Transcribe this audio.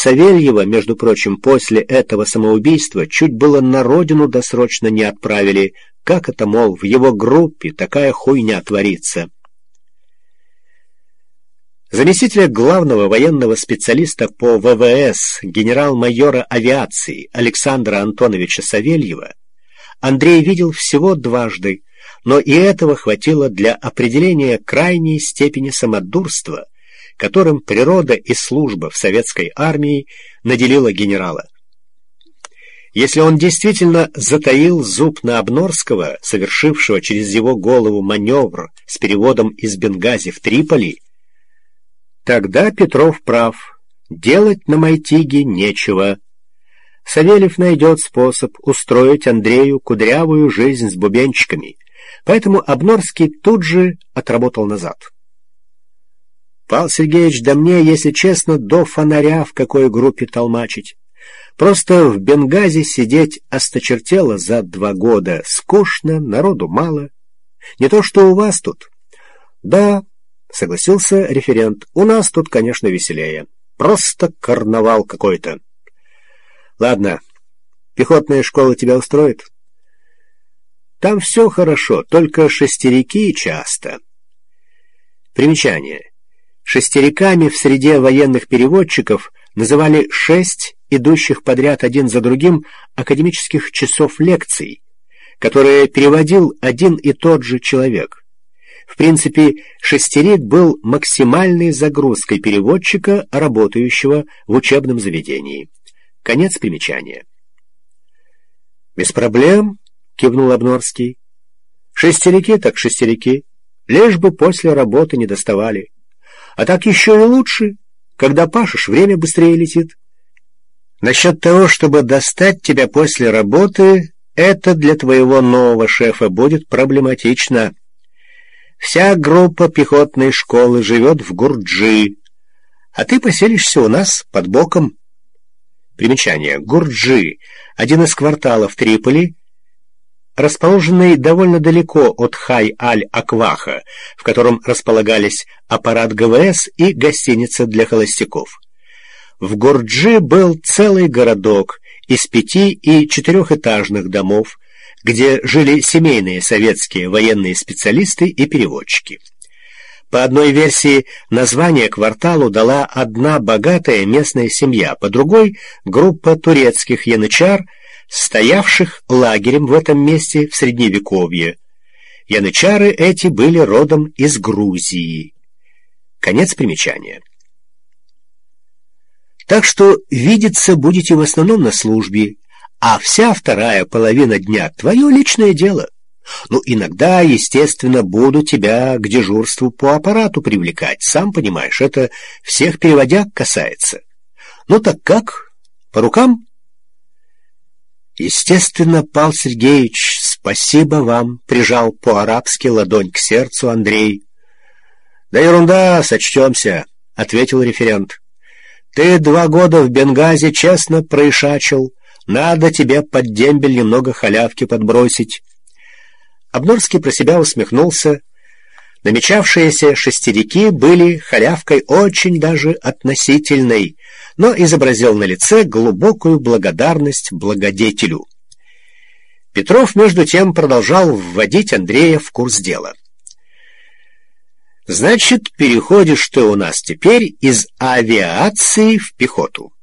Савельева, между прочим, после этого самоубийства чуть было на родину досрочно не отправили. Как это, мол, в его группе такая хуйня творится? Заместителя главного военного специалиста по ВВС, генерал-майора авиации Александра Антоновича Савельева Андрей видел всего дважды, но и этого хватило для определения крайней степени самодурства, которым природа и служба в советской армии наделила генерала. Если он действительно затаил зуб на Обнорского, совершившего через его голову маневр с переводом из Бенгази в Триполи, тогда Петров прав, делать на Майтиге нечего. Савельев найдет способ устроить Андрею кудрявую жизнь с бубенчиками, поэтому Обнорский тут же отработал назад. Павел Сергеевич, да мне, если честно, до фонаря в какой группе толмачить. Просто в Бенгази сидеть осточертело за 2 года. Скучно, народу мало. Не то что у вас тут. Да, согласился референт, у нас тут, конечно, веселее. Просто карнавал какой-то. Ладно, пехотная школа тебя устроит? Там все хорошо, только шестерики часто. Примечание. Шестериками в среде военных переводчиков называли 6 идущих подряд один за другим академических часов лекций, которые переводил один и тот же человек. В принципе, шестерик был максимальной загрузкой переводчика, работающего в учебном заведении. Конец примечания. «Без проблем», — кивнул Обнорский. «Шестерики так шестерики, лишь бы после работы не доставали. А так еще и лучше, когда пашешь, время быстрее летит. Насчет того, чтобы достать тебя после работы, это для твоего нового шефа будет проблематично. Вся группа пехотной школы живет в Гурджи, а ты поселишься у нас под боком». Примечание. Гурджи — один из кварталов Триполи, расположенный довольно далеко от Хай-аль-Акваха, в котором располагались аппарат ГВС и гостиница для холостяков. В Гурджи был целый городок из 5- и 4-этажных домов, где жили семейные советские военные специалисты и переводчики. По одной версии, название кварталу дала одна богатая местная семья, по другой — группа турецких янычар, стоявших лагерем в этом месте в Средневековье. Янычары эти были родом из Грузии. Конец примечания. Так что видеться будете в основном на службе, а вся вторая половина дня — твое личное дело. Ну, иногда, естественно, буду тебя к дежурству по аппарату привлекать. Сам понимаешь, это всех переводяк касается. Ну так как? По рукам? Естественно, Павел Сергеевич, спасибо вам, прижал по-арабски ладонь к сердцу Андрей. Да ерунда, сочтемся, ответил референт. Ты 2 года в Бенгази честно проишачил. Надо тебе под дембель немного халявки подбросить. Обнорский про себя усмехнулся. Намечавшиеся шестерики были халявкой очень даже относительной, но изобразил на лице глубокую благодарность благодетелю. Петров, между тем, продолжал вводить Андрея в курс дела. «Значит, переходишь ты у нас теперь из авиации в пехоту.